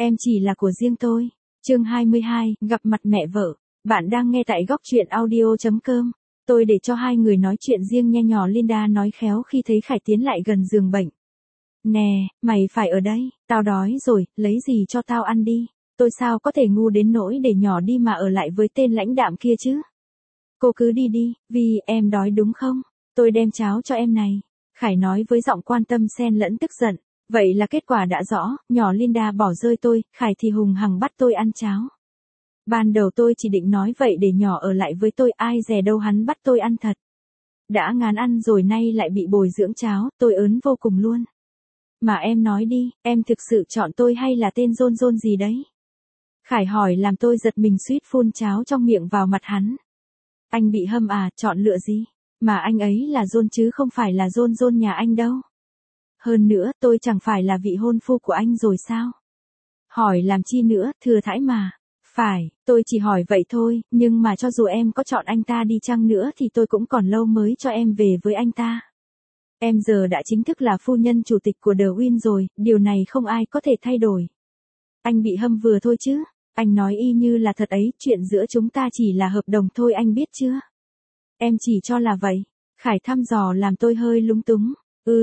Em chỉ là của riêng tôi. Chương 22, gặp mặt mẹ vợ. Bạn đang nghe tại góc truyện audio.com. Tôi để cho hai người nói chuyện riêng nhe nhỏ. Linda nói khéo khi thấy Khải tiến lại gần giường bệnh. Nè, mày phải ở đây, tao đói rồi, lấy gì cho tao ăn đi. Tôi sao có thể ngu đến nỗi để nhỏ đi mà ở lại với tên lãnh đạm kia chứ. Cô cứ đi đi, vì em đói đúng không? Tôi đem cháo cho em này. Khải nói với giọng quan tâm xen lẫn tức giận. Vậy là kết quả đã rõ, nhỏ Linda bỏ rơi tôi, Khải thì hùng hằng bắt tôi ăn cháo. Ban đầu tôi chỉ định nói vậy để nhỏ ở lại với tôi, ai dè đâu hắn bắt tôi ăn thật. Đã ngán ăn rồi nay lại bị bồi dưỡng cháo, tôi ớn vô cùng luôn. Mà em nói đi, em thực sự chọn tôi hay là tên rôn rôn gì đấy? Khải hỏi làm tôi giật mình suýt phun cháo trong miệng vào mặt hắn. Anh bị hâm à, chọn lựa gì? Mà anh ấy là rôn chứ không phải là rôn rôn nhà anh đâu. Hơn nữa, tôi chẳng phải là vị hôn phu của anh rồi sao? Hỏi làm chi nữa, thừa thãi mà. Phải, tôi chỉ hỏi vậy thôi, nhưng mà cho dù em có chọn anh ta đi chăng nữa thì tôi cũng còn lâu mới cho em về với anh ta. Em giờ đã chính thức là phu nhân chủ tịch của The Win rồi, điều này không ai có thể thay đổi. Anh bị hâm vừa thôi chứ, anh nói y như là thật ấy, chuyện giữa chúng ta chỉ là hợp đồng thôi anh biết chưa? Em chỉ cho là vậy. Khải thăm dò làm tôi hơi lúng túng.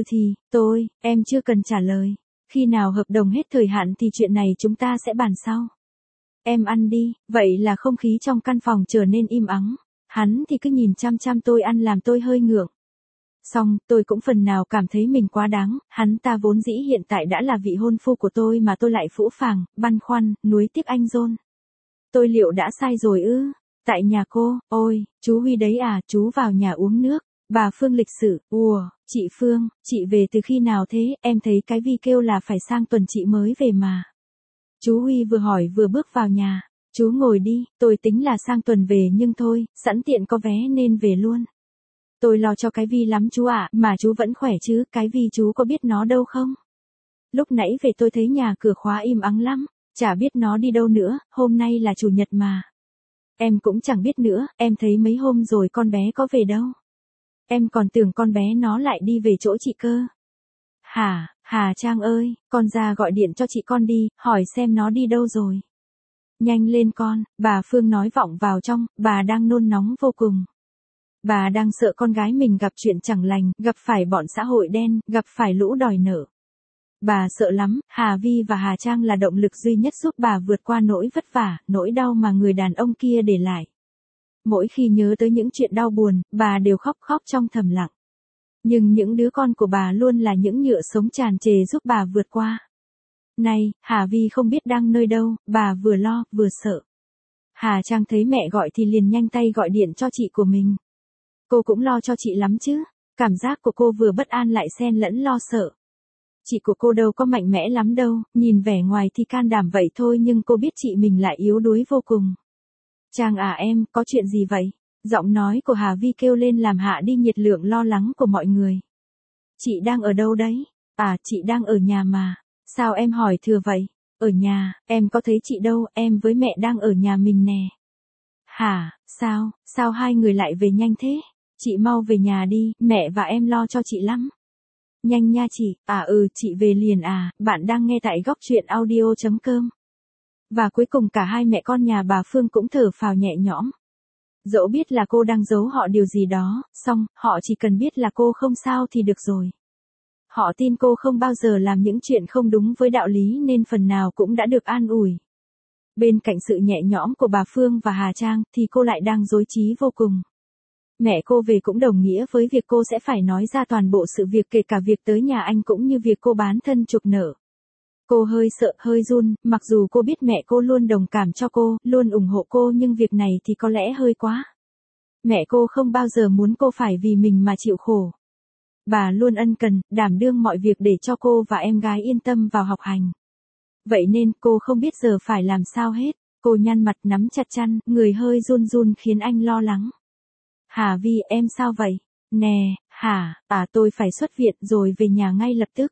Em chưa cần trả lời. Khi nào hợp đồng hết thời hạn thì chuyện này chúng ta sẽ bàn sau. Em ăn đi, vậy là không khí trong căn phòng trở nên im ắng. Hắn thì cứ nhìn chăm chăm tôi ăn làm tôi hơi ngượng. Xong, tôi cũng phần nào cảm thấy mình quá đáng, hắn ta vốn dĩ hiện tại đã là vị hôn phu của tôi mà tôi lại phũ phàng, băn khoăn, nuối tiếc anh John. Tôi liệu đã sai rồi ư? Tại nhà cô, ôi, chú Huy đấy à, chú vào nhà uống nước. Bà Phương lịch sự, chị Phương, chị về từ khi nào thế, em thấy cái Vi kêu là phải sang tuần chị mới về mà. Chú Huy vừa hỏi vừa bước vào nhà, chú ngồi đi, tôi tính là sang tuần về nhưng thôi, sẵn tiện có vé nên về luôn. Tôi lo cho cái Vi lắm chú ạ, mà chú vẫn khỏe chứ, cái Vi chú có biết nó đâu không? Lúc nãy về tôi thấy nhà cửa khóa im ắng lắm, chả biết nó đi đâu nữa, hôm nay là chủ nhật mà. Em cũng chẳng biết nữa, em thấy mấy hôm rồi con bé có về đâu. Em còn tưởng con bé nó lại đi về chỗ chị cơ. Hà Trang ơi, con ra gọi điện cho chị con đi, hỏi xem nó đi đâu rồi. Nhanh lên con, bà Phương nói vọng vào trong, bà đang nôn nóng vô cùng. Bà đang sợ con gái mình gặp chuyện chẳng lành, gặp phải bọn xã hội đen, gặp phải lũ đòi nợ. Bà sợ lắm, Hà Vi và Hà Trang là động lực duy nhất giúp bà vượt qua nỗi vất vả, nỗi đau mà người đàn ông kia để lại. Mỗi khi nhớ tới những chuyện đau buồn, bà đều khóc trong thầm lặng. Nhưng những đứa con của bà luôn là những nhựa sống tràn trề giúp bà vượt qua. Này, Hà Vi không biết đang nơi đâu, bà vừa lo, vừa sợ. Hà Trang thấy mẹ gọi thì liền nhanh tay gọi điện cho chị của mình. Cô cũng lo cho chị lắm chứ, cảm giác của cô vừa bất an lại xen lẫn lo sợ. Chị của cô đâu có mạnh mẽ lắm đâu, nhìn vẻ ngoài thì can đảm vậy thôi nhưng cô biết chị mình lại yếu đuối vô cùng. Trang à em, có chuyện gì vậy? Giọng nói của Hà Vi kêu lên làm hạ đi nhiệt lượng lo lắng của mọi người. Chị đang ở đâu đấy? À, chị đang ở nhà mà. Sao em hỏi thừa vậy? Ở nhà, em có thấy chị đâu, em với mẹ đang ở nhà mình nè. Hả, sao hai người lại về nhanh thế? Chị mau về nhà đi, mẹ và em lo cho chị lắm. Nhanh nha chị, chị về liền à, bạn đang nghe tại góc truyện audio.com. Và cuối cùng cả hai mẹ con nhà bà Phương cũng thở phào nhẹ nhõm. Dẫu biết là cô đang giấu họ điều gì đó, xong, họ chỉ cần biết là cô không sao thì được rồi. Họ tin cô không bao giờ làm những chuyện không đúng với đạo lý nên phần nào cũng đã được an ủi. Bên cạnh sự nhẹ nhõm của bà Phương và Hà Trang thì cô lại đang rối trí vô cùng. Mẹ cô về cũng đồng nghĩa với việc cô sẽ phải nói ra toàn bộ sự việc kể cả việc tới nhà anh cũng như việc cô bán thân chuộc nợ. Cô hơi sợ, hơi run, mặc dù cô biết mẹ cô luôn đồng cảm cho cô, luôn ủng hộ cô nhưng việc này thì có lẽ hơi quá. Mẹ cô không bao giờ muốn cô phải vì mình mà chịu khổ. Bà luôn ân cần, đảm đương mọi việc để cho cô và em gái yên tâm vào học hành. Vậy nên cô không biết giờ phải làm sao hết, cô nhăn mặt nắm chặt chăn, người hơi run run khiến anh lo lắng. Hà Vi em sao vậy? Nè, tôi phải xuất viện rồi về nhà ngay lập tức.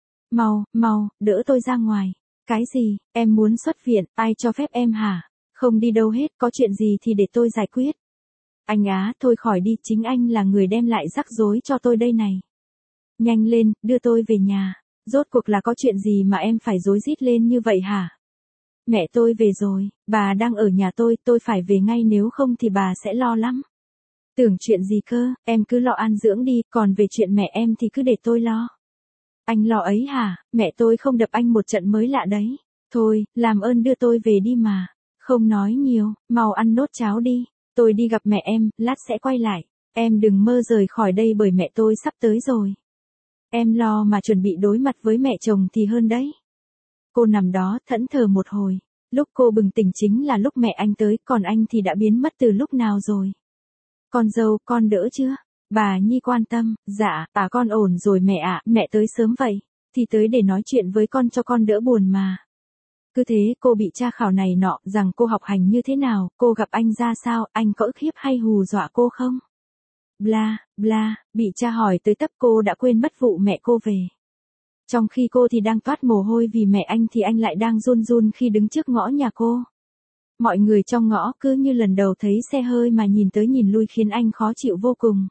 Mau, đỡ tôi ra ngoài. Cái gì, em muốn xuất viện, ai cho phép em hả? Không đi đâu hết, có chuyện gì thì để tôi giải quyết. Anh á, thôi khỏi đi, chính anh là người đem lại rắc rối cho tôi đây này. Nhanh lên, đưa tôi về nhà. Rốt cuộc là có chuyện gì mà em phải rối rít lên như vậy hả? Mẹ tôi về rồi, bà đang ở nhà tôi phải về ngay nếu không thì bà sẽ lo lắm. Tưởng chuyện gì cơ, em cứ lo an dưỡng đi, còn về chuyện mẹ em thì cứ để tôi lo. Anh lo ấy hả, mẹ tôi không đập anh một trận mới lạ đấy. Thôi, làm ơn đưa tôi về đi mà. Không nói nhiều, mau ăn nốt cháo đi. Tôi đi gặp mẹ em, lát sẽ quay lại. Em đừng mơ rời khỏi đây bởi mẹ tôi sắp tới rồi. Em lo mà chuẩn bị đối mặt với mẹ chồng thì hơn đấy. Cô nằm đó thẫn thờ một hồi. Lúc cô bừng tỉnh chính là lúc mẹ anh tới, còn anh thì đã biến mất từ lúc nào rồi. Con dâu, con đỡ chưa? Bà Nhi quan tâm, dạ, con ổn rồi mẹ ạ, mẹ tới sớm vậy. Thì tới để nói chuyện với con cho con đỡ buồn mà. Cứ thế cô bị tra khảo này nọ, rằng cô học hành như thế nào, cô gặp anh ra sao, anh có ức hiếp hay hù dọa cô không? Bla, bla, bị tra hỏi tới tấp cô đã quên mất vụ mẹ cô về. Trong khi cô thì đang toát mồ hôi vì mẹ anh thì anh lại đang run run khi đứng trước ngõ nhà cô. Mọi người trong ngõ cứ như lần đầu thấy xe hơi mà nhìn tới nhìn lui khiến anh khó chịu vô cùng.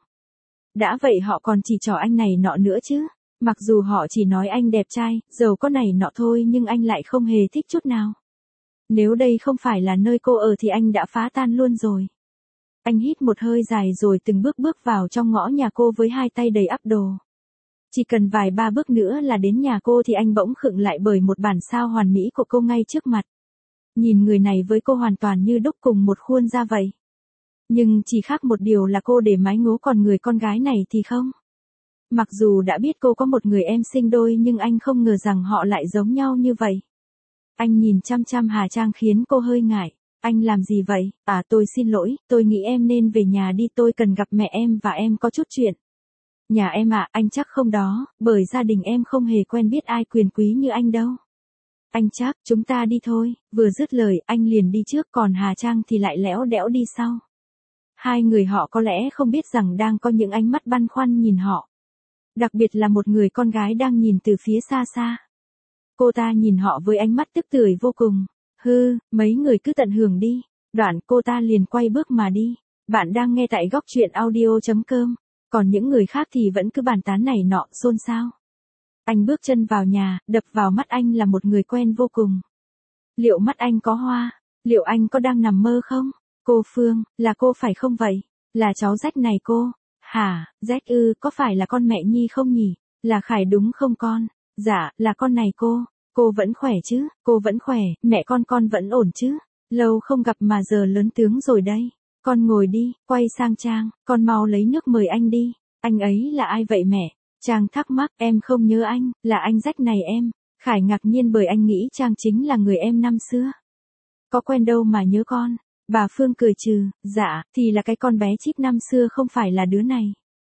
Đã vậy họ còn chỉ trỏ anh này nọ nữa chứ. Mặc dù họ chỉ nói anh đẹp trai, giàu có này nọ thôi nhưng anh lại không hề thích chút nào. Nếu đây không phải là nơi cô ở thì anh đã phá tan luôn rồi. Anh hít một hơi dài rồi từng bước bước vào trong ngõ nhà cô với hai tay đầy ắp đồ. Chỉ cần vài ba bước nữa là đến nhà cô thì anh bỗng khựng lại bởi một bản sao hoàn mỹ của cô ngay trước mặt. Nhìn người này với cô hoàn toàn như đúc cùng một khuôn ra vậy. Nhưng chỉ khác một điều là cô để mái ngố còn người con gái này thì không. Mặc dù đã biết cô có một người em sinh đôi nhưng anh không ngờ rằng họ lại giống nhau như vậy. Anh nhìn chăm chăm Hà Trang khiến cô hơi ngại. Anh làm gì vậy? Tôi xin lỗi, tôi nghĩ em nên về nhà đi, tôi cần gặp mẹ em và em có chút chuyện. Nhà em anh chắc không đó, bởi gia đình em không hề quen biết ai quyền quý như anh đâu. Anh chắc, chúng ta đi thôi, vừa dứt lời anh liền đi trước còn Hà Trang thì lại lẽo đẽo đi sau. Hai người họ có lẽ không biết rằng đang có những ánh mắt băn khoăn nhìn họ. Đặc biệt là một người con gái đang nhìn từ phía xa xa. Cô ta nhìn họ với ánh mắt tức tưởi vô cùng. Mấy người cứ tận hưởng đi. Đoạn cô ta liền quay bước mà đi. Bạn đang nghe tại góc truyện audio.com. Còn những người khác thì vẫn cứ bàn tán này nọ, xôn xao. Anh bước chân vào nhà, đập vào mắt anh là một người quen vô cùng. Liệu mắt anh có hoa? Liệu anh có đang nằm mơ không? Cô Phương, là cô phải không vậy? Là cháu Jack này cô. Hả, Jack có phải là con mẹ Nhi không nhỉ? Là Khải đúng không con? Dạ, là con này cô. Cô vẫn khỏe chứ? Cô vẫn khỏe, mẹ con vẫn ổn chứ? Lâu không gặp mà giờ lớn tướng rồi đây. Con ngồi đi, quay sang Trang, con mau lấy nước mời anh đi. Anh ấy là ai vậy mẹ? Trang thắc mắc, em không nhớ anh, là anh Jack này em. Khải ngạc nhiên bởi anh nghĩ Trang chính là người em năm xưa. Có quen đâu mà nhớ con. Bà Phương cười trừ, dạ, thì là cái con bé Chip năm xưa không phải là đứa này.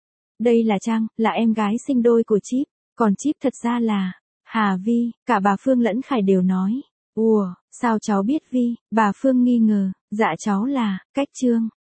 Đây là Trang, là em gái sinh đôi của Chip, còn Chip thật ra là Hà Vi, cả bà Phương lẫn Khải đều nói. Ủa, sao cháu biết Vi? Bà Phương nghi ngờ, dạ cháu là Cách Trương.